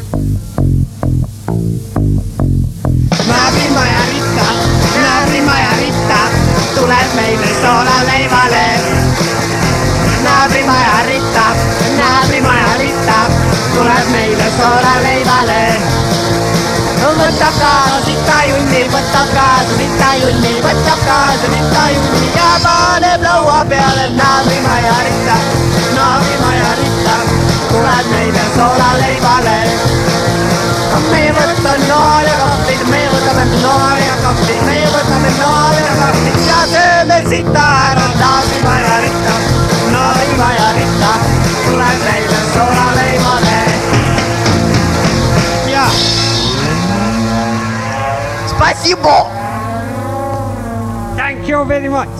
Naaprimaja Ritta, tuleb meile soolaleivale. Naaprimaja Ritta, tuleb meile soolaleivale. Võtab kaasa sita junni ja paneb laua peale. Naaprimaja Ritta, tuleb meile soolaleivale. Meie võtame noor ja kahvlid, meie võtame noor ja kahvlid ja sööme sita ära. Naaprimaja Ritta, tuleb meile soolaleivale. Ja. Spasibo! Thank you very much.